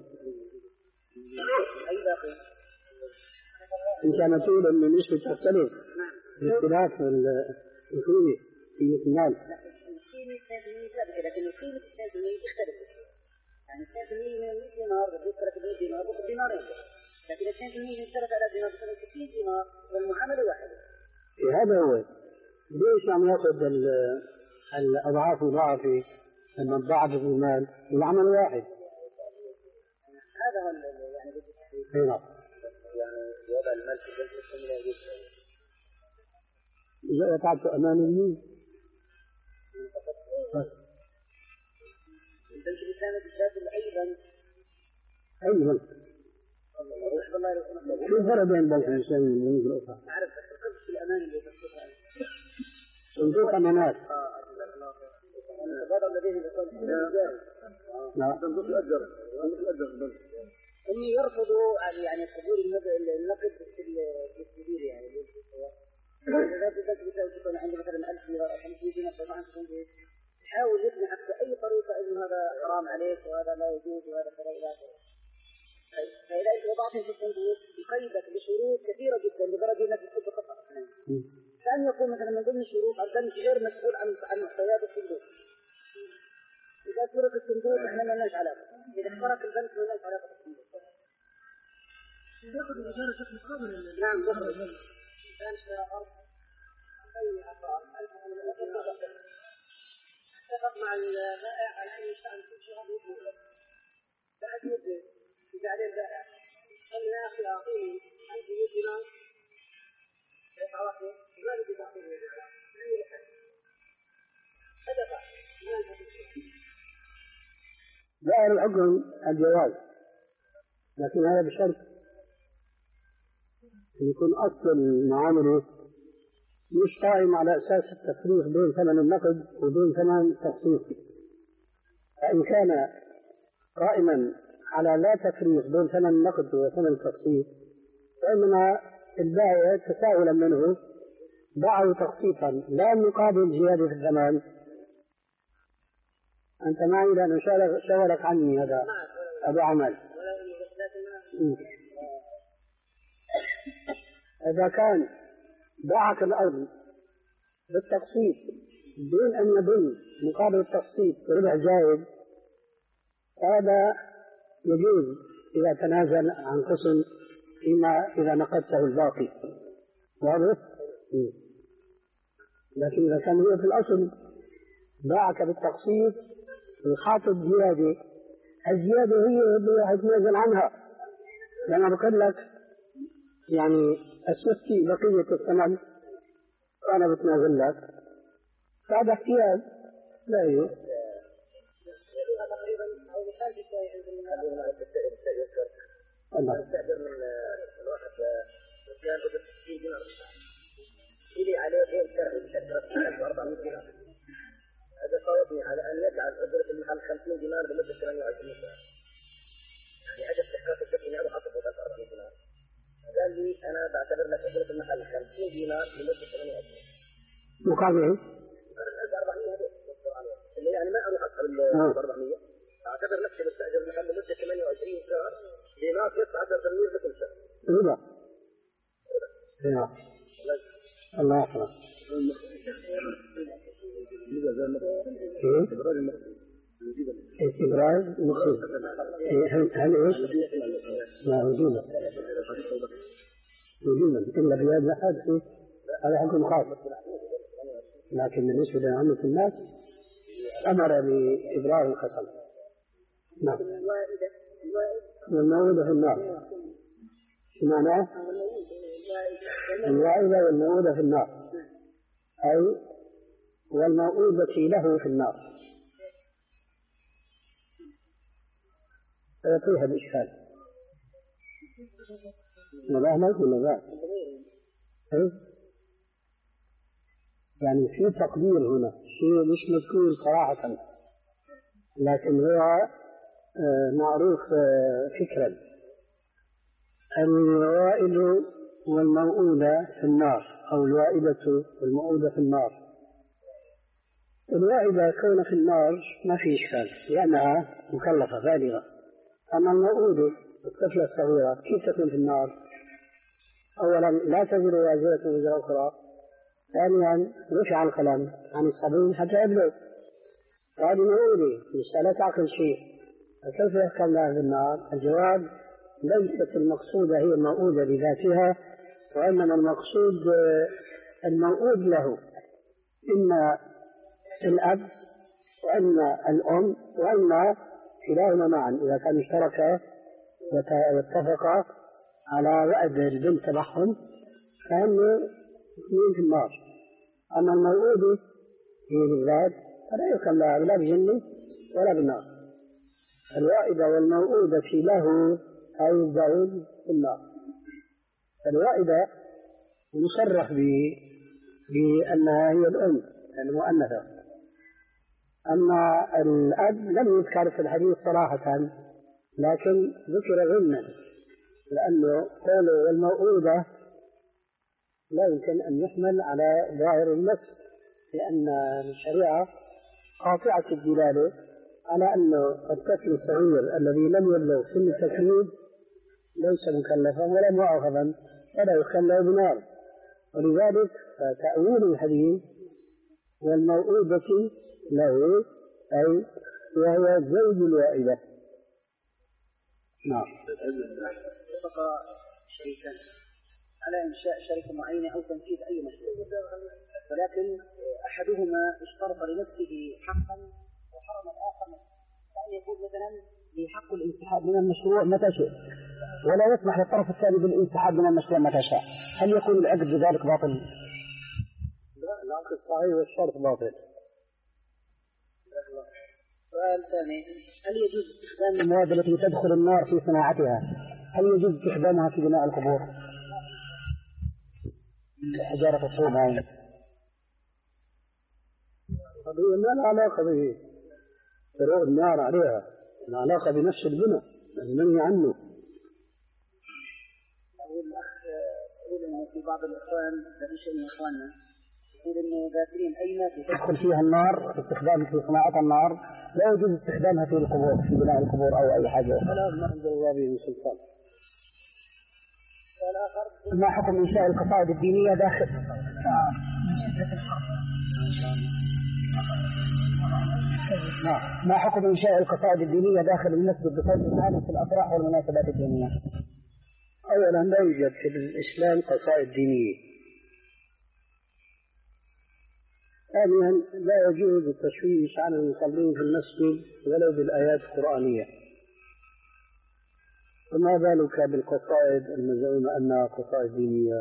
أي داخل؟ إن كان تقول أن النسبة تختلف باختلاف القيمة قيمة المال. القيمة اثنين بالمئة ثابتة لكن القيمة اثنين بالمئة تختلف. يعني اثنين بالمئة من مئة دينار بدك ثلاثة مئة دينار بأخذ دينارين لكن اثنين بالمئة من ثلاثة آلاف دينار بأخذ ستين دينار والمعاملة واحدة. هذا هو. ليش عم يأخذ الأضعاف مضاعفة لما تضاعف في المال والعمل واحد؟ هذا هو يعني اي نعم. يعني وضع المال في جلسة من يجب. إذا وقعت أمام اليمين. تمشي الإسلام بالذات أيضا. أيضا. شو الفرق بين بنك الإسلام والبنوك الأخرى؟ أعرف الفرق في الأمان اللي صندوق أمانات. هذا الذي لا صندوق الأجر هم يرفضوا يعني قبول النقد في الكبير يعني إذا بدأت تكون عندي مثلا ألف دينار أو خمسين دينار طبعا يحاول يقنعك بأي طريقة إنه هذا حرام عليك وهذا لا يجوز وهذا كذا إلى آخره. فإذا أنت وضعته في الصندوق يقيدك بشروط كثيرة جدا لدرجة أنك تكون بخطأ. كان يكون مثلا من ضمن الشروط البنك غير مسؤول عن عن محتويات الصندوق. إذا سرق الصندوق إحنا ما لناش علاقة. إذا اخترق البنك ما لناش علاقة بالصندوق. يأخذ الإجارة بشكل قابل. نعم يأخذ. كان اشترى أرض أي عقار اتفق مع البائع على أن يشتغل كل شهر يبيع. بعد يبيع يجعل البائع قال يا أخي أعطيني ألف دينار يدفع واحد ما بدي تعطيني هذا فعل ما ينفع. ظاهر الحكم الجواز، لكن هذا بشرط أن يكون أصل المعاملة مش قائم على أساس التفريق بين ثمن النقد وبين ثمن التقسيط. فإن كان قائما على لا تفريق بين ثمن النقد وثمن التقسيط فإنما البائع تساهلا منه باعه تقسيطا لا مقابل زيادة الثمن. أنت معي لأنه شغلك عني هذا أبو عمل. إذا كان باعك الأرض بالتقسيط دون أن يدل مقابل التقسيط ربح زائد هذا يجوز إذا تنازل عن قسم فيما إذا نقدته الباقي. واضح؟ لكن إذا كان هو في الأصل باعك بالتقسيط الخاطب زيادة، الزيادة هي اللي يتنازل عنها، لأن بقول لك يعني أسوستي بقية الثمن وأنا بتنازل لك هذا احتياج لا يو. الله استأجر من الواحد كان بدأ ستين دينار إلي عليه غير شرعي بشكل أربعمائة دينار. هذا صوبني على أن يجعل أجرة المحل خمسين دينار لمدة ثمانية وعشرين سنة. يعني أجل استحقاق الشركة إني أروح أطلب بس أربعين دينار. قال لي أنا بعتبر لك أجرة المحل خمسين دينار لمدة ثمانية وعشرين. مقابل أربعمائة اللي يعني ما أروح أطلب أربعمائة. أعتبر نفسي بستأجر المحل لمدة ثمانية وعشرين شهر لناقص عشر تنوير لكل شهر. ربا. الله أكبر. استبراز مخيف. هل إيش؟ لا وجودا. وجودا إلا بهذا حادث هذا حكم خاص. لكن بالنسبة لعامة الناس أمر بإبراز القسم. نعم. والموعودة في النار. شو معناه؟ الوائدة والموعودة في النار أي والموعودة له في النار. فيها الإشكال. لا ما يقول لا. يعني في تقدير هنا شيء مش مذكور صراحة لكن هو معروف فكرا. الوائد والموؤودة في النار أو الوائدة والموؤودة في النار. الوائدة كون في النار ما في إشكال لأنها مكلفة بالغة. أما الموؤودة الطفلة الصغيرة كيف تكون في النار؟ أولا لا تزر وازرة وزر أخرى. ثانيا رفع القلم عن الصبي حتى يبلغ. هذه موؤودة لسه لا تعقل شيء فكيف يحكم لها في النار؟ الجواب ليست المقصودة هي الموؤودة بذاتها وإنما المقصود الموؤود له إما الأب وإما الأم وإما كلاهما معا إذا كانوا اشتركا واتفقا على وعد البنت تبعهم فهم اثنين في النار. أما الموؤود هي بالذات فلا يحكم لها لا بجنة ولا بالنار. الوائدة والموؤودة في له أي الزوج في النار. الوائدة مصرح بأنها هي الأم المؤنثة. أما الأب لم يذكر في الحديث صراحة، لكن ذكر ضمنا، لأنه قوله والموؤودة لا يمكن أن يحمل على ظاهر النص، لأن الشريعة قاطعة الدلالة على أن الطفل الصغير الذي لم يبلغ سن التكليف ليس مكلفا ولا مؤاخذا ولا يخلى بنار. ولذلك فتأويل الحديث والموؤودة له أي وهو زوج الوائدة. نعم. اتفق شريكان على إنشاء شركة معينة أو تنفيذ أي مشروع، ولكن أحدهما اشترط لنفسه حقا وحرم الآخر، كأن يقول مثلا لي حق الانسحاب من المشروع متى شئت، ولا يسمح للطرف الثاني بالانسحاب من المشروع متى شاء. هل يكون العقد بذلك باطل؟ لا، العقد صحيح والشرط باطل. سؤال ثاني، هل يجوز استخدام المواد التي تدخل النار في صناعتها؟ هل يجوز استخدامها في بناء القبور؟ حجارة الطوب هاي قضية ما لها علاقة به تروح النار عليها، لها علاقة بنفس البناء المنهي عنه. أقول الأخ يقول إنه في بعض الإخوان هذا شيء من إخواننا يقول إنه ذاكرين أي مادة تدخل فيها النار استخدام في صناعة النار لا يجوز استخدامها في القبور في بناء القبور أو أي حاجة. فلا ما عند الله به سلطان. ما حكم إنشاء القصائد الدينية داخل ما حكم إنشاء القصائد الدينية داخل المسجد بصوت عالي في الأفراح والمناسبات الدينية؟ أولا لا يوجد في الإسلام قصائد دينية. ثانيا لا يجوز التشويش على المصلين في المسجد ولو بالآيات القرآنية، فما بالك بالقصائد المزعومة أنها قصائد دينية؟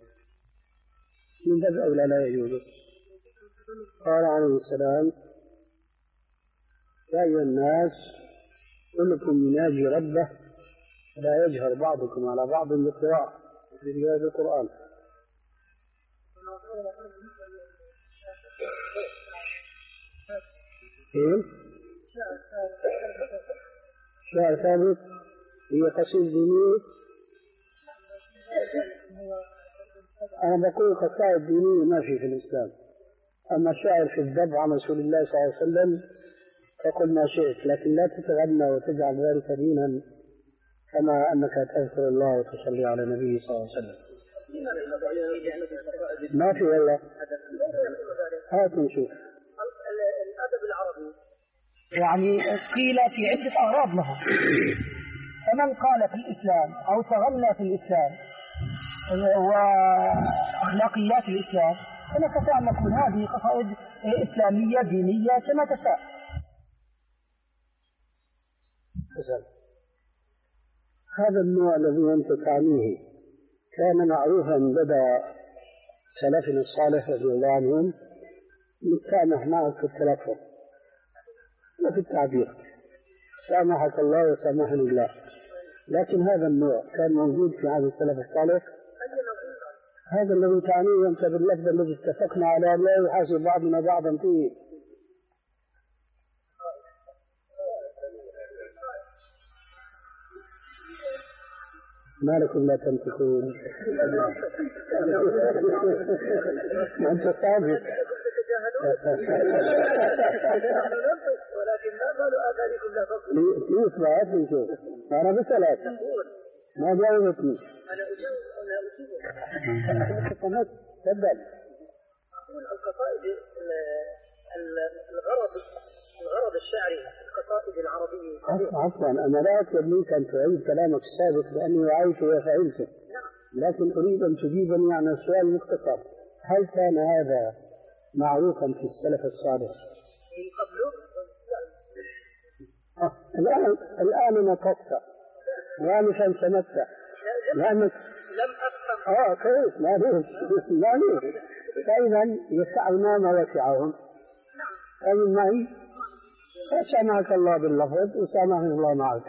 من باب أولى لا يجوز. قال عليه السلام يا أيها الناس كلكم يناجي ربه لا يجهر بعضكم على بعض بالقراءة في رواية القرآن. إيه؟ شعر ثابت هي قصيدة دينية. أنا بقول قصائد دينية ما في في الإسلام. أما الشاعر في الذب عن رسول الله صلى الله عليه وسلم فقل ما شئت، لكن لا تتغنى وتجعل ذلك دينا كما أنك تذكر الله وتصلي على النبي صلى الله عليه وسلم. ما في والله. هات نشوف. الأدب العربي يعني قيل في عدة أغراض له، فمن قال في الإسلام أو تغنى في الإسلام وأخلاقيات الإسلام فنستطيع أن نقول هذه قصائد إسلامية دينية كما تشاء. هذا النوع الذي أنت تعنيه كان معروفا لدى سلفنا الصالح رضي الله عنهم، نتسامح معك في التلفظ وفي التعبير، سامحك الله وسامحني الله. لكن هذا النوع كان موجود في عهد السلف الصالح. هذا الذي تعنيه أنت باللفظ الذي اتفقنا على لا يحاسب بعضنا بعضا فيه. ما لكم لا تنطقون؟ أنت صادق. ولكن ما قالوا آذانكم لا تنطقون. ليش بعد نشوف؟ أنا بسألك ما جاوبتني. أنا أجيب أنا أجيب. تفضل. أقول القصائد الغرض الغرض الشعري القصائد العربية. عفوا أنا لا أطلب منك أن تعيد كلامك السابق لأني وعيت وفعلته، لكن أريد أن تجيبني عن السؤال المختصر. هل كان هذا معروفا في السلف الصالح؟ من قبله؟ آه. الآن الآن نقصت وأنا سمتت لأنك لم أفهم. آه كويس معلوش معلوش. فإذا يسعنا ما وسعهم. أمن معي؟ سامحك الله باللفظ وسامحني الله معك.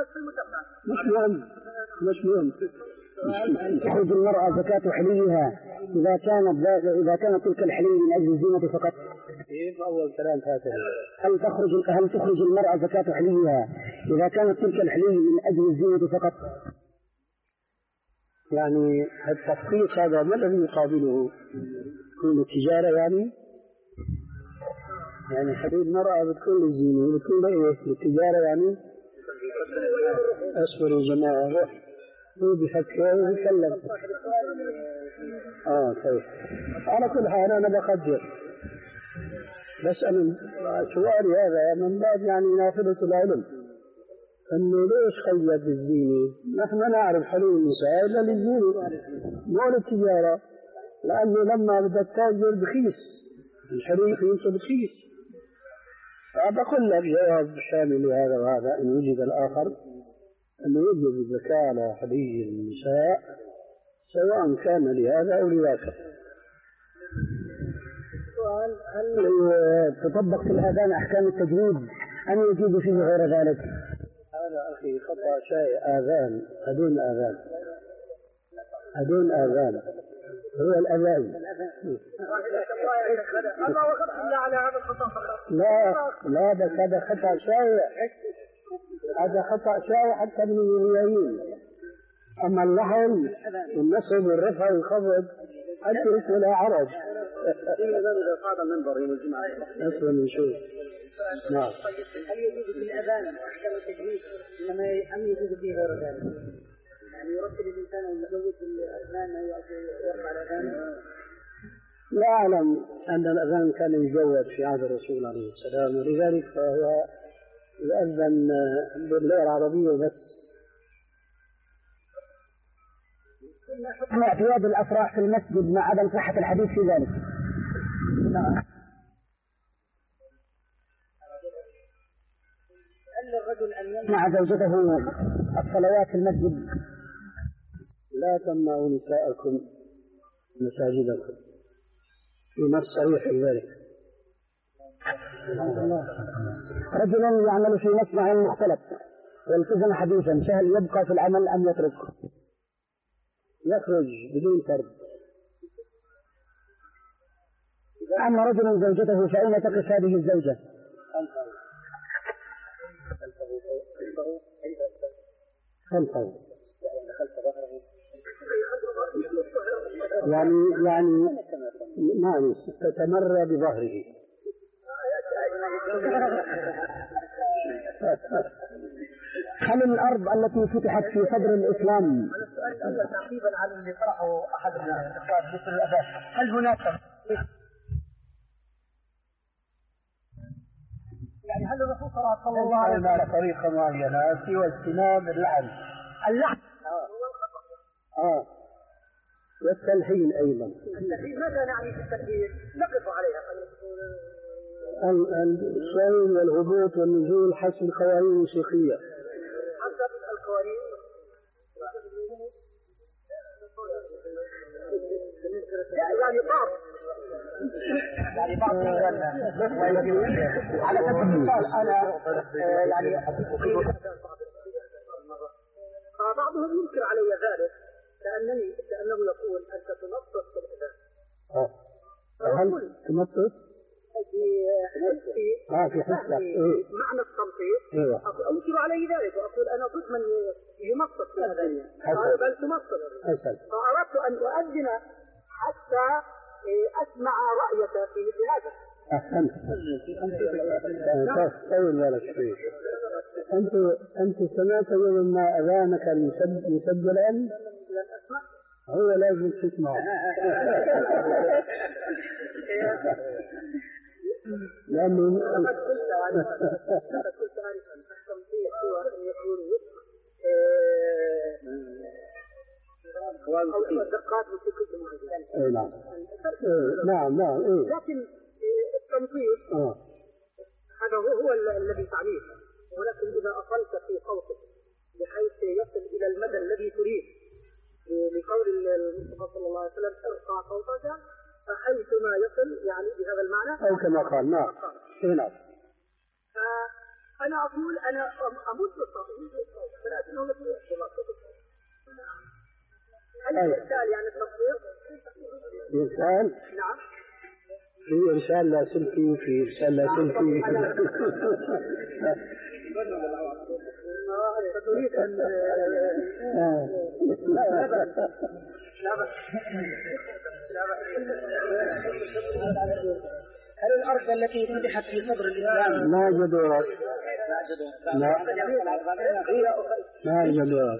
مش مهم مش مهم. تخرج المرأة زكاة حليها إذا كانت إذا كانت تلك الحلي من أجل الزينة فقط. كيف أول كلام هذا؟ هل تخرج هل تخرج المرأة زكاة حليها إذا كانت تلك الحلي من أجل الزينة فقط؟ يعني التخصيص هذا ما الذي يقابله؟ يكون التجارة يعني؟ يعني حلي المرأة بتكون للزينة بتكون لإيه؟ للتجارة يعني؟ أصبر يا جماعة هو بيفكر ويتكلم. اه طيب على كل حال انا بقدر بس انا سؤالي هذا من باب يعني نافذة العلم انه ليش قيد بالزينة؟ نحن نعرف حلول النساء الا للزينة مو للتجارة، لانه لما بدك تاجر بخيس الحلول خيس بخيس. فبقول لك جواب شامل لهذا وهذا ان وجد الاخر أنه يجب الزكاة على حلي النساء سواء كان لهذا أو لذاك. سؤال: هل تطبق في الآذان أحكام التجويد أم يجوز فيه غير ذلك؟ هذا أخي خطأ شيء. آذان أدون آذان أدون آذان هو الأذان. لا لا بس هذا خطأ شيء، هذا خطأ شائع حتى من اليمين. أما اللحن والنصب والرفع والخفض أدرك ولا عرج. أصلا نشوف. نعم. هل يجوز في الأذان أحكام التجويد إنما أم يجوز فيه غير ذلك؟ يعني يرتب الإنسان المزوج الأذان أو يرفع الأذان؟ لا أعلم أن الأذان كان يجود في عهد الرسول عليه السلام، ولذلك فهو يؤذن باللغة العربية بس. حكم اعتياد الأفراح في المسجد مع عدم صحة الحديث في ذلك. مع زوجته الصلوات في المسجد. لا تمنعوا نساءكم مساجدكم، في نص صريح في ذلك. رجل يعمل في مصنع مختلط والتزم حديثا، فهل يبقى في العمل أم يترك؟ يخرج بدون سرد. أما رجل زوجته فأين تقف هذه الزوجة؟ خلفه يعني يعني نعم تتمر بظهره. هل الأرض التي فتحت في صدر الإسلام تعقيبا على اللي طرحه أحد الإخوان مثل الأذان، هل هناك يعني هل الرسول صلى الله عليه وسلم طريقة معينة سوى السنام اللعن اللعن آه والتلحين أيضا. التلحين ماذا نعني في التلحين؟ نقف عليها الصعود والهبوط والنزول حسب قوانين موسيقية. حسب القوانين يعني بعض يعني بعض على سبيل المثال أنا يعني بعضهم ينكر علي ذلك لأنني لأنه يقول أنت تنصص في الأذان. هل تنصص؟ في حسي آه في حسك إيه؟ معنى التنصيص إيه؟ أنكر عليه ذلك وأقول أنا ضد من ينصص في الأذان بل تنصص. فأردت أن أؤذن حتى أسمع رأيك في مثل هذا. أحسنت. طول بالك شوي. أنت أنت سمعت يوم ما أذانك مسجلا؟ هو لازم تسمع. لأنه لقد قلت لقد قلت آنفا التنصيص هو أن يكون أو الدقات موسيقية معينة. نعم نعم نعم. لكن التنصيص هذا هو هو الذي تعنيه، ولكن إذا أصلت في صوتك بحيث يصل إلى المدى الذي تريد لقول المصطفى صلى الله عليه وسلم ارفع صوتك فحيثما يصل يعني بهذا المعنى أو كما قال. نعم نعم. فأنا أقول أنا أمد الصوت ولكنه يصل هل الإرسال يعني التصوير؟ إرسال؟ نعم. في إرسال لاسلكي في إرسال لاسلكي. تريد أن هل الأرض التي فتحت في صدر الإسلام ما جدورت؟ لا ما جدورت.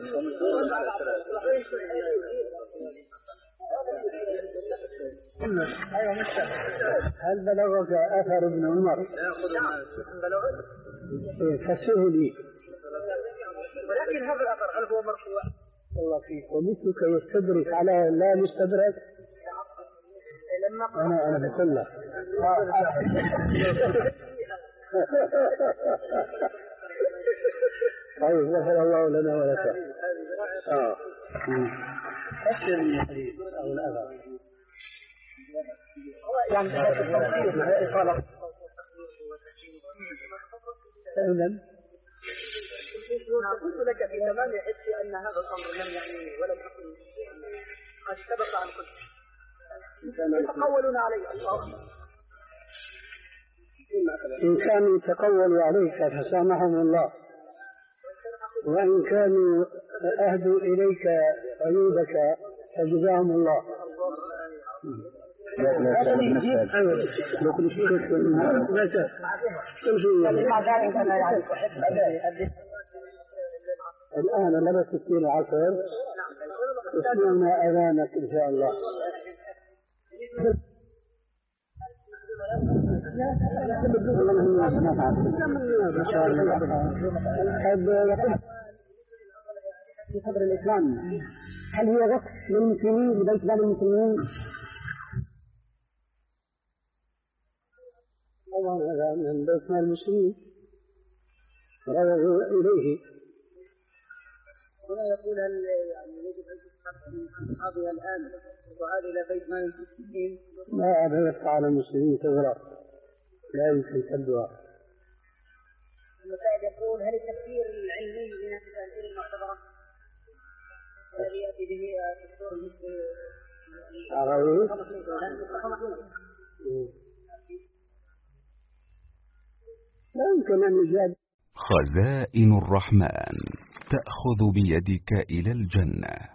هل بلغك أثر ابن عمر؟ فسه لي. ولكن هذا الأثر هل هو مرفوع؟ الله فيك. ومثلك يستدرك على لا مستدرك. أنا أنا بقول لك. طيب غفر الله لنا ولك. آه. أكثر من الحديث أو الأثر. يعني إطالة. فعلا. قلت لك في تمام حسي أن هذا الأمر لم يعني ولم يكن قد سبق عن كل يتقولون عليه الله. إن كانوا يتقولوا عليك فسامحهم الله، وإن كانوا أهدوا إليك عيوبك فجزاهم الله. الآن لبس السين العصر اسمعنا أذانك إن شاء الله. في صدر الإسلام هل هي وقت للمسلمين لبيت مال المسلمين؟ طبعا هذا من بيت مال المسلمين رجعوا إليه. هنا يقول هل يعني يجب أن تسحب من أصحابها الآن وعاد إلى بيت مال المسلمين؟ لا هذا يبقى على المسلمين تغرق، لا يمكن سدها. المساعد يقول هل التفسير العلمي من التفاسير المعتبرة الذي يأتي به الدكتور المصري عربي؟ لا يمكن أن يجاد. خزائن الرحمن تأخذ بيدك إلى الجنة.